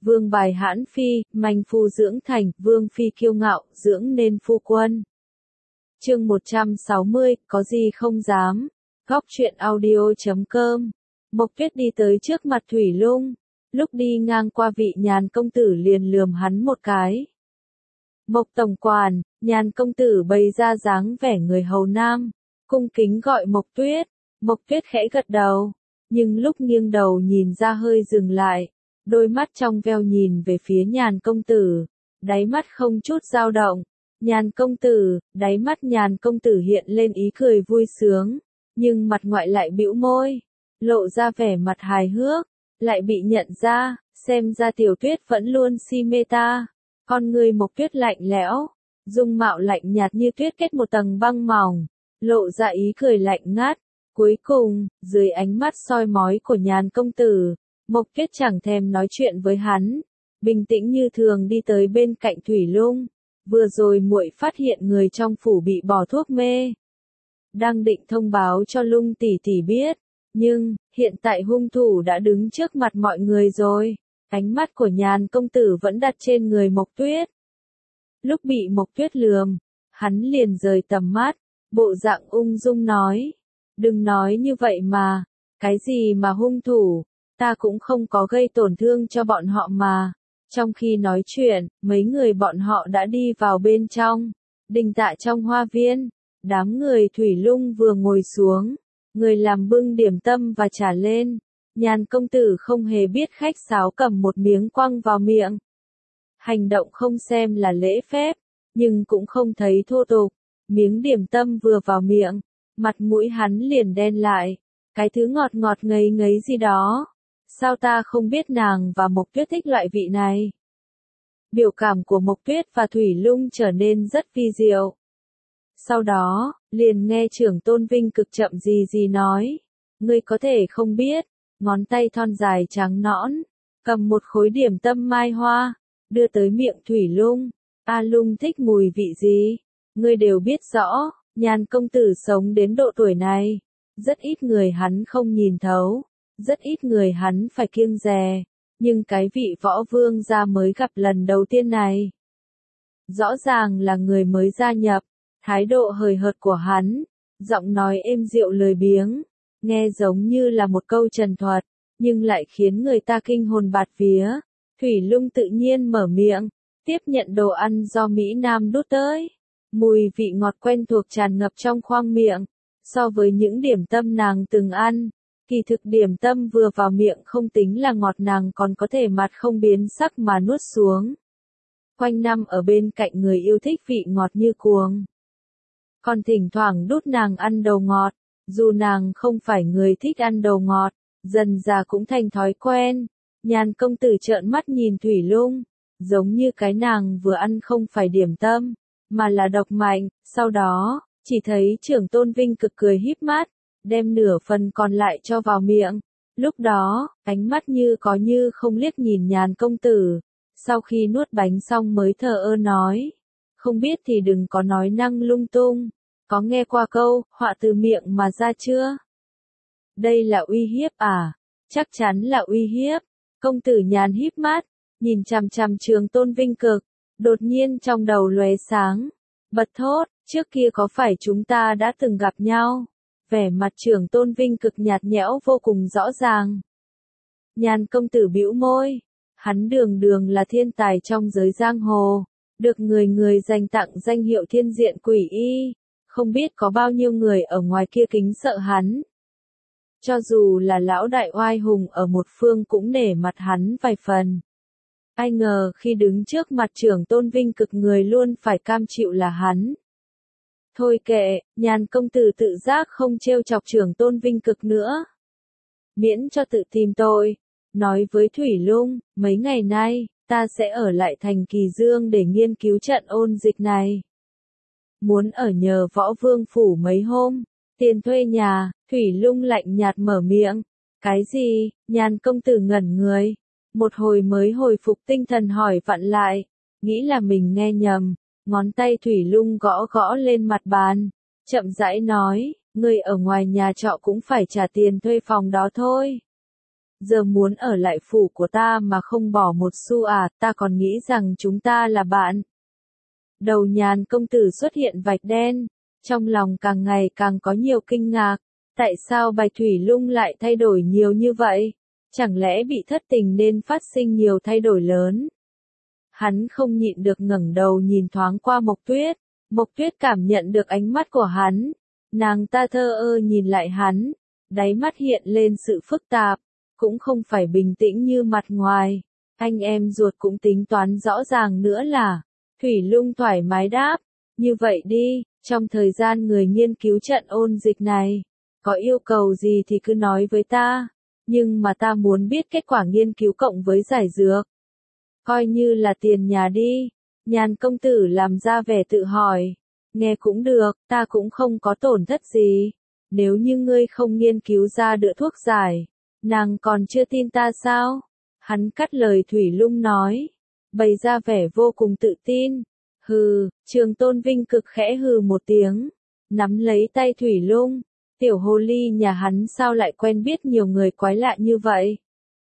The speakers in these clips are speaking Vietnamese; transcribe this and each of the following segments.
vương bài hãn phi, manh phu dưỡng thành, vương phi kiêu ngạo, dưỡng nên phu quân. Chương 160, có gì không dám. Góc truyện audio.com. Mộc Tuyết đi tới trước mặt Thủy Lung, lúc đi ngang qua vị Nhàn công tử liền lườm hắn một cái. Mộc tổng quản, Nhàn công tử bày ra dáng vẻ người hầu nam, cung kính gọi Mộc Tuyết. Mộc Tuyết khẽ gật đầu, nhưng lúc nghiêng đầu nhìn ra hơi dừng lại, đôi mắt trong veo nhìn về phía Nhàn công tử, đáy mắt không chút dao động. Nhàn công tử, đáy mắt Nhàn công tử hiện lên ý cười vui sướng, nhưng mặt ngoại lại bĩu môi, lộ ra vẻ mặt hài hước, lại bị nhận ra, xem ra Tiểu Tuyết vẫn luôn si mê ta. Con người Mộc Tuyết lạnh lẽo, dung mạo lạnh nhạt như tuyết kết một tầng băng mỏng, lộ ra ý cười lạnh ngắt. Cuối cùng, dưới ánh mắt soi mói của Nhàn công tử, Mộc Tuyết chẳng thèm nói chuyện với hắn, bình tĩnh như thường đi tới bên cạnh Thủy Lung. Vừa rồi muội phát hiện người trong phủ bị bỏ thuốc mê, đang định thông báo cho Lung tỷ tỷ biết, nhưng hiện tại hung thủ đã đứng trước mặt mọi người rồi. Ánh mắt của Nhàn công tử vẫn đặt trên người Mộc Tuyết. Lúc bị Mộc Tuyết lườm, hắn liền rời tầm mắt, bộ dạng ung dung nói, đừng nói như vậy mà, cái gì mà hung thủ, ta cũng không có gây tổn thương cho bọn họ mà. Trong khi nói chuyện, mấy người bọn họ đã đi vào bên trong đình tạ trong hoa viên. Đám người Thủy Lung vừa ngồi xuống, người làm bưng điểm tâm và trà lên. Nhàn công tử không hề biết khách sáo cầm một miếng quăng vào miệng. Hành động không xem là lễ phép, nhưng cũng không thấy thô tục. Miếng điểm tâm vừa vào miệng, mặt mũi hắn liền đen lại. Cái thứ ngọt ngọt ngấy ngấy gì đó. Sao ta không biết nàng và Mộc Tuyết thích loại vị này? Biểu cảm của Mộc Tuyết và Thủy Lung trở nên rất vi diệu. Sau đó, liền nghe trưởng tôn Vinh cực chậm gì nói. Ngươi có thể không biết, ngón tay thon dài trắng nõn, cầm một khối điểm tâm mai hoa, đưa tới miệng Thủy Lung. A Lung thích mùi vị gì? Ngươi đều biết rõ, Nhàn công tử sống đến độ tuổi này. Rất ít người hắn không nhìn thấu, rất ít người hắn phải kiêng dè. Nhưng cái vị võ vương gia mới gặp lần đầu tiên này, rõ ràng là người mới gia nhập, thái độ hời hợt của hắn, giọng nói êm dịu lười biếng, nghe giống như là một câu trần thuật, nhưng lại khiến người ta kinh hồn bạt vía. Thủy Lung tự nhiên mở miệng, tiếp nhận đồ ăn do Mỹ Nam đút tới. Mùi vị ngọt quen thuộc tràn ngập trong khoang miệng, so với những điểm tâm nàng từng ăn. Kỳ thực điểm tâm vừa vào miệng không tính là ngọt, nàng còn có thể mặt không biến sắc mà nuốt xuống. Quanh năm ở bên cạnh người yêu thích vị ngọt như cuồng, còn thỉnh thoảng đút nàng ăn đồ ngọt, dù nàng không phải người thích ăn đồ ngọt, dần dà cũng thành thói quen. Nhàn công tử trợn mắt nhìn Thủy Lung, giống như cái nàng vừa ăn không phải điểm tâm, mà là độc mạnh. Sau đó, chỉ thấy trưởng tôn Vinh cực cười híp mắt, đem nửa phần còn lại cho vào miệng. Lúc đó, ánh mắt như có như không liếc nhìn Nhàn công tử. Sau khi nuốt bánh xong mới thờ ơ nói, không biết thì đừng có nói năng lung tung. Có nghe qua câu, họa từ miệng mà ra chưa? Đây là uy hiếp à? Chắc chắn là uy hiếp. Công tử Nhàn híp mắt, nhìn chằm chằm trưởng tôn Vinh cực, đột nhiên trong đầu lóe sáng, bật thốt, trước kia có phải chúng ta đã từng gặp nhau? Vẻ mặt trưởng tôn Vinh cực nhạt nhẽo vô cùng rõ ràng. Nhàn công tử bĩu môi, hắn đường đường là thiên tài trong giới giang hồ, được người người dành tặng danh hiệu thiên diện quỷ y, không biết có bao nhiêu người ở ngoài kia kính sợ hắn. Cho dù là lão đại oai hùng ở một phương cũng nể mặt hắn vài phần. Ai ngờ khi đứng trước mặt trưởng tôn Vinh cực người luôn phải cam chịu là hắn. Thôi kệ, Nhàn công tử tự giác không trêu chọc trưởng tôn Vinh cực nữa. Miễn cho tự tìm tội, nói với Thủy Lung, mấy ngày nay, ta sẽ ở lại thành Kỳ Dương để nghiên cứu trận ôn dịch này. Muốn ở nhờ võ vương phủ mấy hôm, tiền thuê nhà. Thủy Lung lạnh nhạt mở miệng. Cái gì? Nhàn công tử ngẩn người, một hồi mới hồi phục tinh thần hỏi vặn lại, nghĩ là mình nghe nhầm. Ngón tay Thủy Lung gõ gõ lên mặt bàn, chậm rãi nói, người ở ngoài nhà trọ cũng phải trả tiền thuê phòng đó thôi. giờ muốn ở lại phủ của ta mà không bỏ một xu à, ta còn nghĩ rằng chúng ta là bạn. Đầu Nhàn công tử xuất hiện vạch đen, trong lòng càng ngày càng có nhiều kinh ngạc, tại sao Bạch Thủy Lung lại thay đổi nhiều như vậy? Chẳng lẽ bị thất tình nên phát sinh nhiều thay đổi lớn? Hắn không nhịn được ngẩng đầu nhìn thoáng qua Mộc Tuyết, Mộc Tuyết cảm nhận được ánh mắt của hắn, nàng ta thờ ơ nhìn lại hắn, đáy mắt hiện lên sự phức tạp, cũng không phải bình tĩnh như mặt ngoài, anh em ruột cũng tính toán rõ ràng nữa là, Thủy Lung thoải mái đáp, như vậy đi, trong thời gian người nghiên cứu trận ôn dịch này, có yêu cầu gì thì cứ nói với ta, nhưng mà ta muốn biết kết quả nghiên cứu cộng với giải dược. Coi như là tiền nhà đi, Nhàn công tử làm ra vẻ tự hỏi, nghe cũng được, ta cũng không có tổn thất gì, nếu như ngươi không nghiên cứu ra được thuốc giải, nàng còn chưa tin ta sao? Hắn cắt lời Thủy Lung nói, bày ra vẻ vô cùng tự tin. Hừ, Trường Tôn Vinh Cực khẽ hừ một tiếng, nắm lấy tay Thủy Lung, tiểu hồ ly nhà hắn sao lại quen biết nhiều người quái lạ như vậy?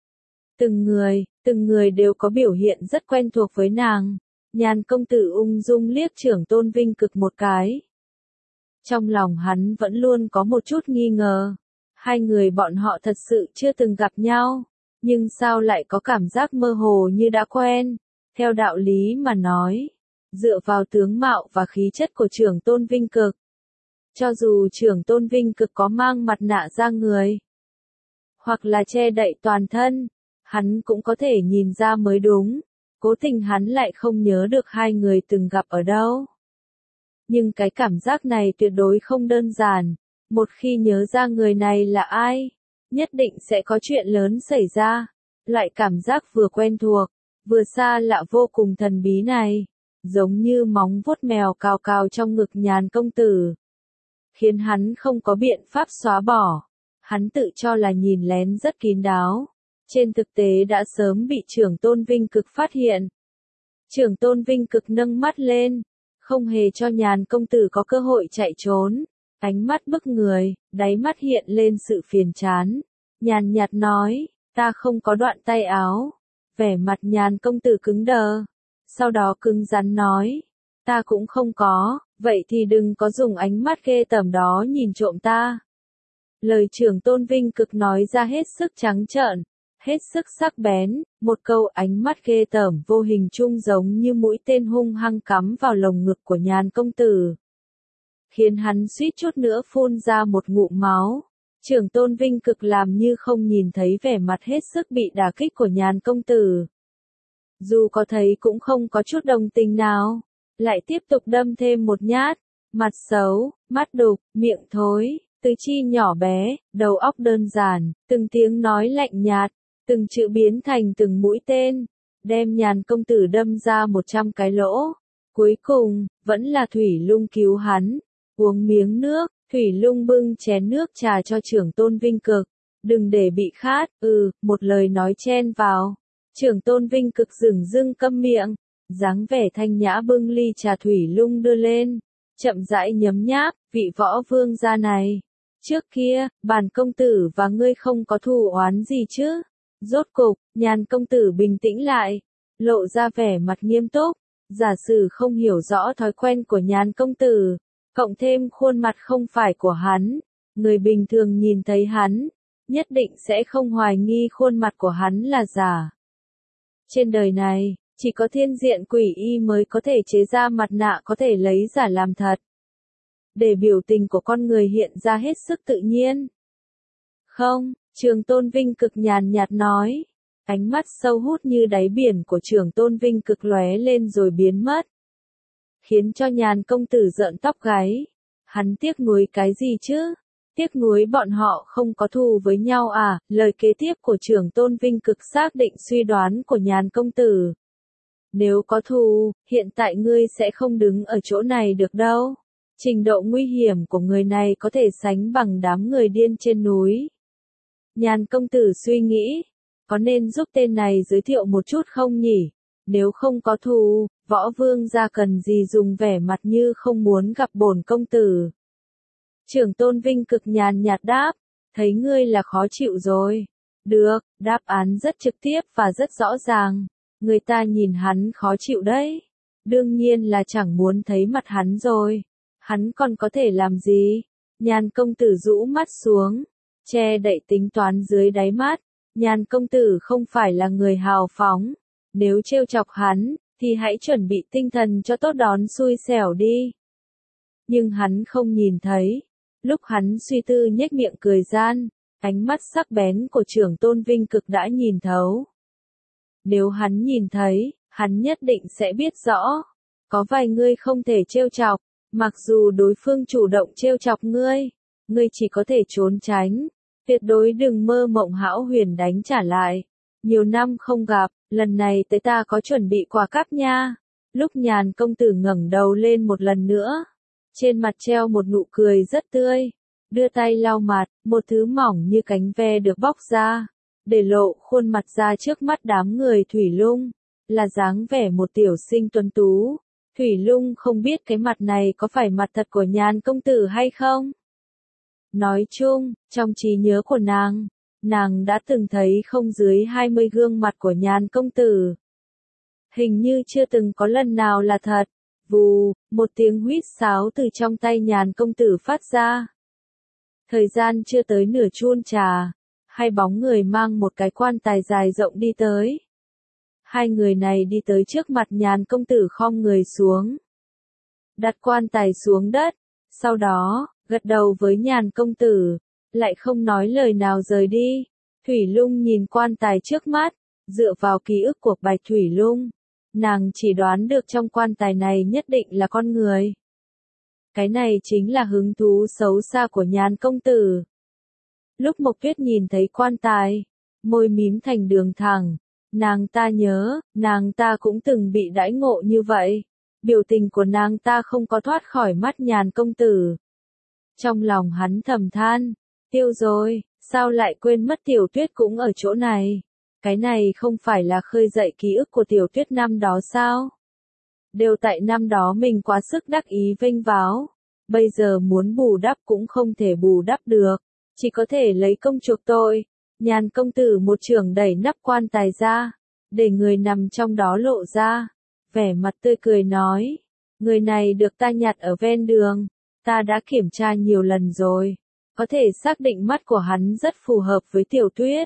Từng người đều có biểu hiện rất quen thuộc với nàng. Nhàn công tử ung dung liếc Trưởng Tôn Vinh Cực một cái. Trong lòng hắn vẫn luôn có một chút nghi ngờ. Hai người bọn họ thật sự chưa từng gặp nhau, nhưng sao lại có cảm giác mơ hồ như đã quen. Theo đạo lý mà nói, dựa vào tướng mạo và khí chất của Trưởng Tôn Vinh Cực, cho dù Trưởng Tôn Vinh Cực có mang mặt nạ ra người, hoặc là che đậy toàn thân, hắn cũng có thể nhìn ra mới đúng. Cố tình hắn lại không nhớ được hai người từng gặp ở đâu. Nhưng cái cảm giác này tuyệt đối không đơn giản. Một khi nhớ ra người này là ai, nhất định sẽ có chuyện lớn xảy ra. Loại cảm giác vừa quen thuộc, vừa xa lạ vô cùng thần bí này, giống như móng vuốt mèo cào cào trong ngực Nhàn công tử, khiến hắn không có biện pháp xóa bỏ. Hắn tự cho là nhìn lén rất kín đáo, trên thực tế đã sớm bị Trưởng Tôn Vinh Cực phát hiện. Trưởng Tôn Vinh Cực nâng mắt lên, không hề cho Nhàn công tử có cơ hội chạy trốn, ánh mắt bức người, đáy mắt hiện lên sự phiền chán, nhàn nhạt nói, ta không có đoạn tay áo. Vẻ mặt Nhàn công tử cứng đờ, sau đó cứng rắn nói, ta cũng không có, vậy thì đừng có dùng ánh mắt ghê tởm đó nhìn trộm ta. Lời Trưởng Tôn Vinh Cực nói ra hết sức trắng trợn, hết sức sắc bén, một câu ánh mắt ghê tởm vô hình chung giống như mũi tên hung hăng cắm vào lồng ngực của Nhàn công tử, khiến hắn suýt chút nữa phun ra một ngụm máu. Trưởng Tôn Vinh Cực làm như không nhìn thấy vẻ mặt hết sức bị đả kích của Nhàn công tử. Dù có thấy cũng không có chút đồng tình nào, lại tiếp tục đâm thêm một nhát, mặt xấu, mắt đục, miệng thối, tứ chi nhỏ bé, đầu óc đơn giản, từng tiếng nói lạnh nhạt, từng chữ biến thành từng mũi tên, đem Nhàn công tử đâm ra 100 cái lỗ. Cuối cùng, vẫn là Thủy Lung cứu hắn. Uống miếng nước, Thủy Lung bưng chén nước trà cho Trưởng Tôn Vinh Cực. Đừng để bị khát, một lời nói chen vào. Trưởng Tôn Vinh Cực dửng dưng câm miệng, dáng vẻ thanh nhã bưng ly trà Thủy Lung đưa lên, chậm rãi nhấm nháp, vị võ vương gia này. Trước kia, bản công tử và ngươi không có thù oán gì chứ? Rốt cục, Nhàn công tử bình tĩnh lại, lộ ra vẻ mặt nghiêm túc, giả sử không hiểu rõ thói quen của Nhàn công tử, cộng thêm khuôn mặt không phải của hắn, người bình thường nhìn thấy hắn, nhất định sẽ không hoài nghi khuôn mặt của hắn là giả. Trên đời này, chỉ có thiên diện quỷ y mới có thể chế ra mặt nạ có thể lấy giả làm thật, để biểu tình của con người hiện ra hết sức tự nhiên. Không, Trường Tôn Vinh Cực nhàn nhạt nói, ánh mắt sâu hút như đáy biển của Trường Tôn Vinh Cực lóe lên rồi biến mất, khiến cho Nhàn công tử rợn tóc gáy. Hắn tiếc nuối cái gì chứ? Tiếc nuối bọn họ không có thù với nhau à? Lời kế tiếp của Trường Tôn Vinh Cực xác định suy đoán của Nhàn công tử. Nếu có thù, hiện tại ngươi sẽ không đứng ở chỗ này được đâu. Trình độ nguy hiểm của người này có thể sánh bằng đám người điên trên núi. Nhàn công tử suy nghĩ, có nên giúp tên này giới thiệu một chút không nhỉ? Nếu không có thù, võ vương gia cần gì dùng vẻ mặt như không muốn gặp bổn công tử. Trưởng Tôn Vinh Cực nhàn nhạt đáp, thấy ngươi là khó chịu rồi. Được, đáp án rất trực tiếp và rất rõ ràng. Người ta nhìn hắn khó chịu đấy. Đương nhiên là chẳng muốn thấy mặt hắn rồi. Hắn còn có thể làm gì? Nhan công tử rũ mắt xuống, che đậy tính toán dưới đáy mắt. Nhan công tử không phải là người hào phóng. Nếu trêu chọc hắn, thì hãy chuẩn bị tinh thần cho tốt đón xui xẻo đi. Nhưng hắn không nhìn thấy. Lúc hắn suy tư nhếch miệng cười gian, ánh mắt sắc bén của trưởng tôn Vinh Cực đã nhìn thấu. Nếu hắn nhìn thấy, hắn nhất định sẽ biết rõ. Có vài người không thể trêu chọc, mặc dù đối phương chủ động trêu chọc ngươi chỉ có thể trốn tránh. Tuyệt đối đừng mơ mộng hão huyền đánh trả lại. Nhiều năm không gặp, lần này tới ta có chuẩn bị quà cáp nha. Lúc Nhàn công tử ngẩng đầu lên một lần nữa, trên mặt treo một nụ cười rất tươi, đưa tay lau mặt, một thứ mỏng như cánh ve được bóc ra, để lộ khuôn mặt ra trước mắt đám người Thủy Lung, là dáng vẻ một tiểu sinh tuấn tú. Thủy Lung không biết cái mặt này có phải mặt thật của Nhàn công tử hay không. Nói chung, trong trí nhớ của nàng đã từng thấy không dưới 20 gương mặt của Nhàn công tử. Hình như chưa từng có lần nào là thật. Vù, một tiếng huýt sáo từ trong tay Nhàn công tử phát ra. Thời gian chưa tới nửa chuông trà, hai bóng người mang một cái quan tài dài rộng đi tới. Hai người này đi tới trước mặt Nhàn công tử khom người xuống, đặt quan tài xuống đất, sau đó gật đầu với Nhàn công tử, lại không nói lời nào rời đi. Thủy Lung nhìn quan tài trước mắt, dựa vào ký ức của Bạch Thủy Lung, nàng chỉ đoán được trong quan tài này nhất định là con người. Cái này chính là hứng thú xấu xa của Nhàn công tử. Lúc Mộc Tuyết nhìn thấy quan tài, môi mím thành đường thẳng, nàng ta nhớ, nàng ta cũng từng bị đãi ngộ như vậy. Biểu tình của nàng ta không có thoát khỏi mắt Nhàn công tử. Trong lòng hắn thầm than, tiêu rồi, sao lại quên mất Tiểu Tuyết cũng ở chỗ này. Cái này không phải là khơi dậy ký ức của Tiểu Tuyết năm đó sao? Đều tại năm đó mình quá sức đắc ý vênh váo. Bây giờ muốn bù đắp cũng không thể bù đắp được. Chỉ có thể lấy công chuộc tội. Nhàn công tử một chưởng đẩy nắp quan tài ra, để người nằm trong đó lộ ra. Vẻ mặt tươi cười nói, người này được ta nhặt ở ven đường. Ta đã kiểm tra nhiều lần rồi. Có thể xác định mắt của hắn rất phù hợp với Tiểu Tuyết.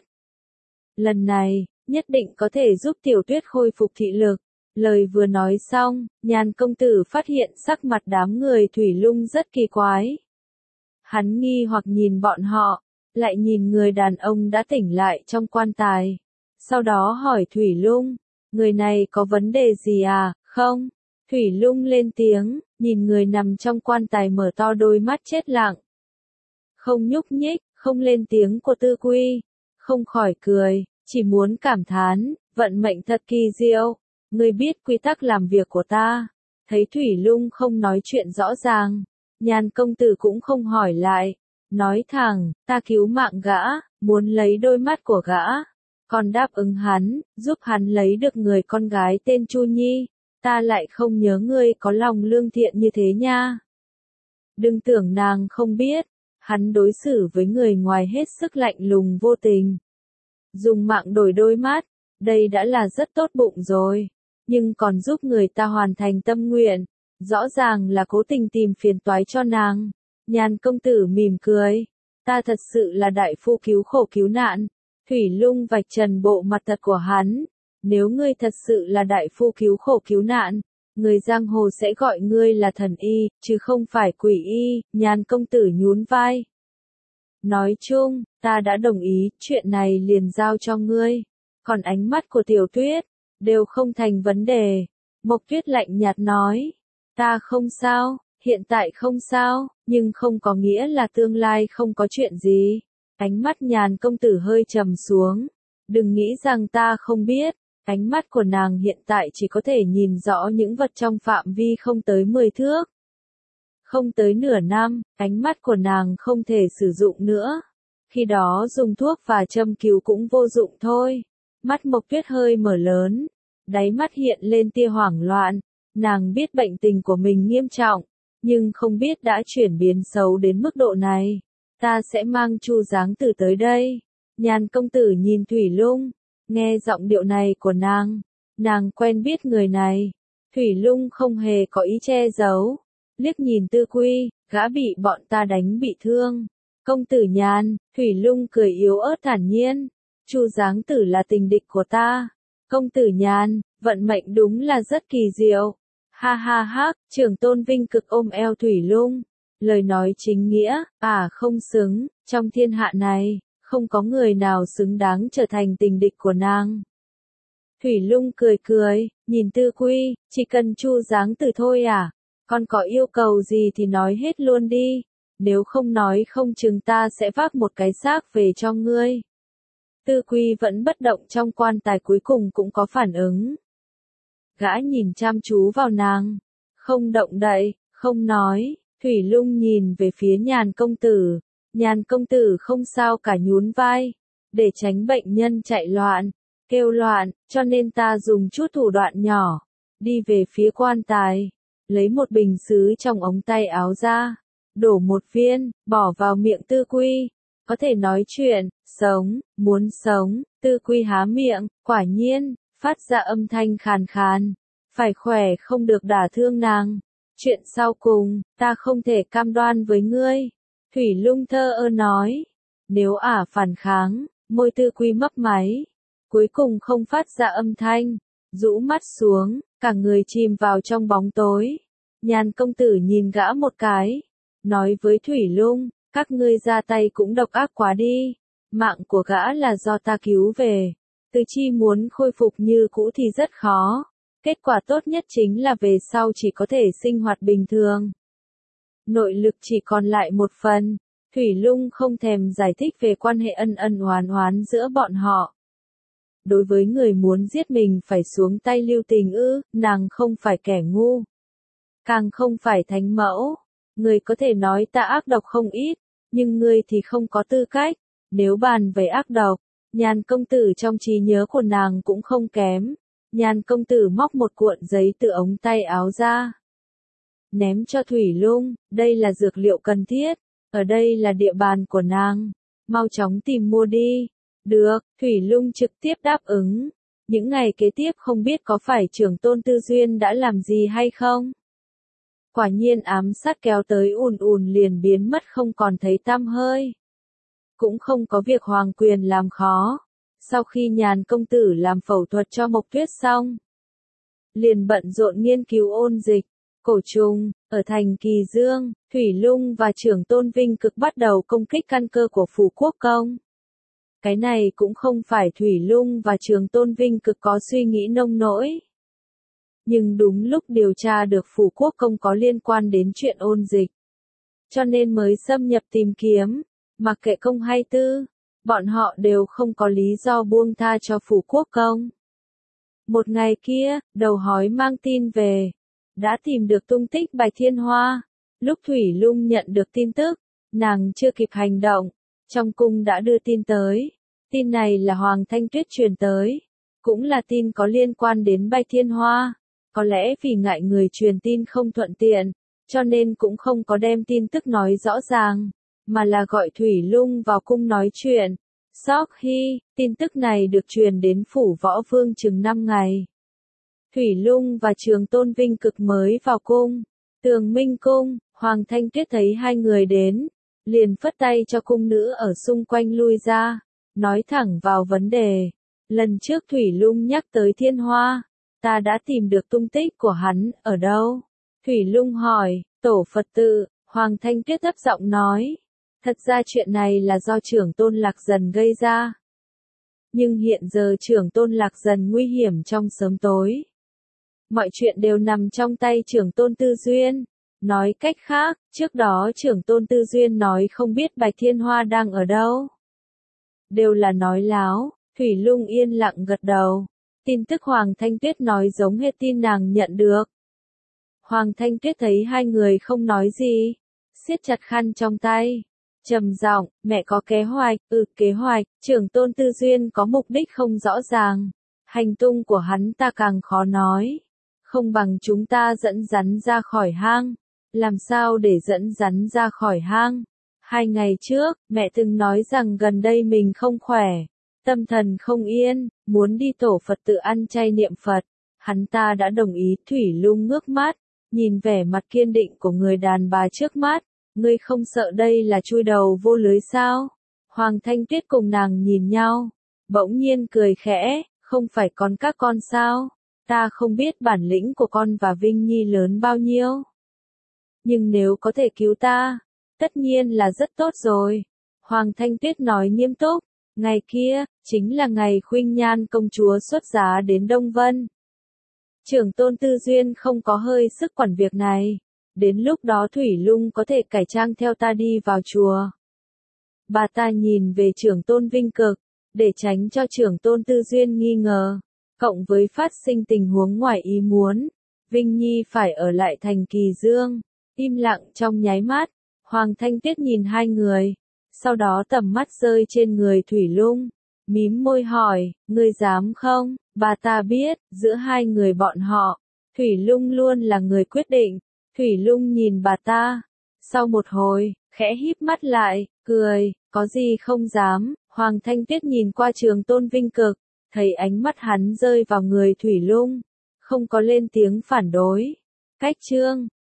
Lần này, nhất định có thể giúp Tiểu Tuyết khôi phục thị lực. Lời vừa nói xong, Nhàn công tử phát hiện sắc mặt đám người Thủy Lung rất kỳ quái. Hắn nghi hoặc nhìn bọn họ, lại nhìn người đàn ông đã tỉnh lại trong quan tài. Sau đó hỏi Thủy Lung, người này có vấn đề gì à, không? Thủy Lung lên tiếng, nhìn người nằm trong quan tài mở to đôi mắt chết lặng. Không nhúc nhích, không lên tiếng của Tư Quy, không khỏi cười, chỉ muốn cảm thán, vận mệnh thật kỳ diệu. Ngươi biết quy tắc làm việc của ta. Thấy Thủy Lung không nói chuyện rõ ràng, Nhàn công tử cũng không hỏi lại, nói thẳng, ta cứu mạng gã, muốn lấy đôi mắt của gã, còn đáp ứng hắn, giúp hắn lấy được người con gái tên Chu Nhi, ta lại không nhớ ngươi có lòng lương thiện như thế nha. Đừng tưởng nàng không biết, hắn đối xử với người ngoài hết sức lạnh lùng vô tình. Dùng mạng đổi đôi mắt, đây đã là rất tốt bụng rồi. Nhưng còn giúp người ta hoàn thành tâm nguyện, rõ ràng là cố tình tìm phiền toái cho nàng. Nhàn công tử mỉm cười, ta thật sự là đại phu cứu khổ cứu nạn. Thủy Lung vạch trần bộ mặt thật của hắn, nếu ngươi thật sự là đại phu cứu khổ cứu nạn, người giang hồ sẽ gọi ngươi là thần y, chứ không phải quỷ y. Nhàn công tử nhún vai. Nói chung, ta đã đồng ý, chuyện này liền giao cho ngươi. Còn ánh mắt của Tiểu Tuyết đều không thành vấn đề. Mộc Tuyết lạnh nhạt nói, ta không sao, hiện tại không sao, nhưng không có nghĩa là tương lai không có chuyện gì. Ánh mắt Nhàn công tử hơi trầm xuống, đừng nghĩ rằng ta không biết, ánh mắt của nàng hiện tại chỉ có thể nhìn rõ những vật trong phạm vi không tới 10 thước. Không tới nửa năm, ánh mắt của nàng không thể sử dụng nữa. Khi đó dùng thuốc và châm cứu cũng vô dụng thôi. Mắt Mộc Tuyết hơi mở lớn, đáy mắt hiện lên tia hoảng loạn, nàng biết bệnh tình của mình nghiêm trọng, nhưng không biết đã chuyển biến xấu đến mức độ này. Ta sẽ mang Chu Giáng Tử tới đây, Nhàn công tử nhìn Thủy Lung, nghe giọng điệu này của nàng quen biết người này. Thủy Lung không hề có ý che giấu, liếc nhìn Tư Quy, gã bị bọn ta đánh bị thương. Công tử Nhàn, Thủy Lung cười yếu ớt thản nhiên, Chu Giáng tử là tình địch của ta. Công tử Nhàn, vận mệnh đúng là rất kỳ diệu. Ha ha ha, Trưởng Tôn Vinh Cực ôm eo Thủy Lung, lời nói chính nghĩa, không xứng, trong thiên hạ này, không có người nào xứng đáng trở thành tình địch của nàng. Thủy Lung cười cười, nhìn Tư Quy, chỉ cần Chu Giáng tử thôi à, con có yêu cầu gì thì nói hết luôn đi, nếu không nói không chừng ta sẽ vác một cái xác về cho ngươi. Tư Quy vẫn bất động trong quan tài cuối cùng cũng có phản ứng. Gã nhìn chăm chú vào nàng, không động đậy, không nói. Thủy Lung nhìn về phía Nhàn công tử. Nhàn công tử không sao cả nhún vai, để tránh bệnh nhân chạy loạn, kêu loạn, cho nên ta dùng chút thủ đoạn nhỏ, đi về phía quan tài, lấy một bình sứ trong ống tay áo ra, đổ một viên, bỏ vào miệng Tư Quy. Có thể nói chuyện, sống, muốn sống. Tư Quy há miệng, quả nhiên, phát ra âm thanh khàn khàn, phải khỏe không được đả thương nàng. Chuyện sau cùng, ta không thể cam đoan với ngươi. Thủy Lung thơ ơ nói, nếu phản kháng, môi Tư Quy mấp máy, cuối cùng không phát ra âm thanh, rũ mắt xuống, cả người chìm vào trong bóng tối. Nhàn công tử nhìn gã một cái, nói với Thủy Lung, các ngươi ra tay cũng độc ác quá đi, mạng của gã là do ta cứu về, Từ Chi muốn khôi phục như cũ thì rất khó, kết quả tốt nhất chính là về sau chỉ có thể sinh hoạt bình thường. Nội lực chỉ còn lại một phần, Thủy Lung không thèm giải thích về quan hệ ân ân oán oán giữa bọn họ. Đối với người muốn giết mình phải xuống tay lưu tình ư, nàng không phải kẻ ngu, càng không phải thánh mẫu. Người có thể nói ta ác độc không ít, nhưng ngươi thì không có tư cách. Nếu bàn về ác độc, Nhàn công tử trong trí nhớ của nàng cũng không kém. Nhàn công tử móc một cuộn giấy từ ống tay áo ra, ném cho Thủy Lung, đây là dược liệu cần thiết, ở đây là địa bàn của nàng, mau chóng tìm mua đi. Được, Thủy Lung trực tiếp đáp ứng. Những ngày kế tiếp không biết có phải Trưởng Tôn Tư Duyên đã làm gì hay không? Quả nhiên ám sát kéo tới ùn ùn liền biến mất không còn thấy tăm hơi. Cũng không có việc hoàng quyền làm khó. Sau khi Nhàn công tử làm phẫu thuật cho Mộc Tuyết xong, liền bận rộn nghiên cứu ôn dịch, cổ trùng. Ở thành Kỳ Dương, Thủy Lung và Trưởng Tôn Vinh Cực bắt đầu công kích căn cơ của Phủ Quốc Công. Cái này cũng không phải Thủy Lung và Trưởng Tôn Vinh Cực có suy nghĩ nông nỗi. Nhưng đúng lúc điều tra được Phủ Quốc Công có liên quan đến chuyện ôn dịch, cho nên mới xâm nhập tìm kiếm. Mặc kệ công hay tư, bọn họ đều không có lý do buông tha cho Phủ Quốc Công. Một ngày kia, đầu hói mang tin về, đã tìm được tung tích Bạch Thiên Hoa. Lúc Thủy Lung nhận được tin tức, nàng chưa kịp hành động, trong cung đã đưa tin tới. Tin này là Hoàng Thanh Tuyết truyền tới, cũng là tin có liên quan đến Bạch Thiên Hoa. Có lẽ vì ngại người truyền tin không thuận tiện, cho nên cũng không có đem tin tức nói rõ ràng, mà là gọi Thủy Lung vào cung nói chuyện. Sau khi tin tức này được truyền đến Phủ Võ Vương chừng 5 ngày, Thủy Lung và Trưởng Tôn Vinh Cực mới vào cung. Tường Minh Cung, Hoàng Thanh Tuyết thấy hai người đến, liền phất tay cho cung nữ ở xung quanh lui ra, nói thẳng vào vấn đề. Lần trước Thủy Lung nhắc tới Thiên Hoa, ta đã tìm được tung tích của hắn, ở đâu? Thủy Lung hỏi, Tổ Phật tự. Hoàng Thanh Tuyết thấp giọng nói, thật ra chuyện này là do Trưởng Tôn Lạc Dần gây ra. Nhưng hiện giờ Trưởng Tôn Lạc Dần nguy hiểm trong sớm tối. Mọi chuyện đều nằm trong tay Trưởng Tôn Tư Duyên. Nói cách khác, trước đó Trưởng Tôn Tư Duyên nói không biết Bạch Thiên Hoa đang ở đâu. Đều là nói láo. Thủy Lung yên lặng gật đầu. Tin tức Hoàng Thanh Tuyết nói giống hệt tin nàng nhận được. Hoàng Thanh Tuyết thấy hai người không nói gì, siết chặt khăn trong tay, trầm giọng, mẹ có kế hoạch. Kế hoạch. Trưởng Tôn Tư Duyên có mục đích không rõ ràng, hành tung của hắn ta càng khó nói, không bằng chúng ta dẫn rắn ra khỏi hang. Làm sao để dẫn rắn ra khỏi hang? 2 ngày trước, mẹ từng nói rằng gần đây mình không khỏe, tâm thần không yên, muốn đi tổ Phật tự ăn chay niệm Phật. Hắn ta đã đồng ý. Thủy Lung ngước mắt, nhìn vẻ mặt kiên định của người đàn bà trước mắt. Ngươi không sợ đây là chui đầu vô lưới sao? Hoàng Thanh Tuyết cùng nàng nhìn nhau, bỗng nhiên cười khẽ, không phải còn các con sao? Ta không biết bản lĩnh của con và Vinh Nhi lớn bao nhiêu. Nhưng nếu có thể cứu ta, tất nhiên là rất tốt rồi. Hoàng Thanh Tuyết nói nghiêm túc, ngày kia, chính là ngày Khuynh Nhan công chúa xuất giá đến Đông Vân. Trưởng tôn Tư Duyên không có hơi sức quản việc này. Đến lúc đó Thủy Lung có thể cải trang theo ta đi vào chùa. Bà ta nhìn về trưởng tôn Vinh Cực, để tránh cho trưởng tôn Tư Duyên nghi ngờ. Cộng với phát sinh tình huống ngoài ý muốn, Vinh Nhi phải ở lại thành Kỳ Dương. Im lặng trong nháy mắt, Hoàng Thanh Tuyết nhìn hai người, sau đó tầm mắt rơi trên người Thủy Lung, mím môi hỏi, ngươi dám không? Bà ta biết, giữa hai người bọn họ, Thủy Lung luôn là người quyết định. Thủy Lung nhìn bà ta, sau một hồi, khẽ híp mắt lại, cười, có gì không dám. Hoàng Thanh Tuyết nhìn qua trường tôn Vinh Cực, thấy ánh mắt hắn rơi vào người Thủy Lung, không có lên tiếng phản đối. Cách chương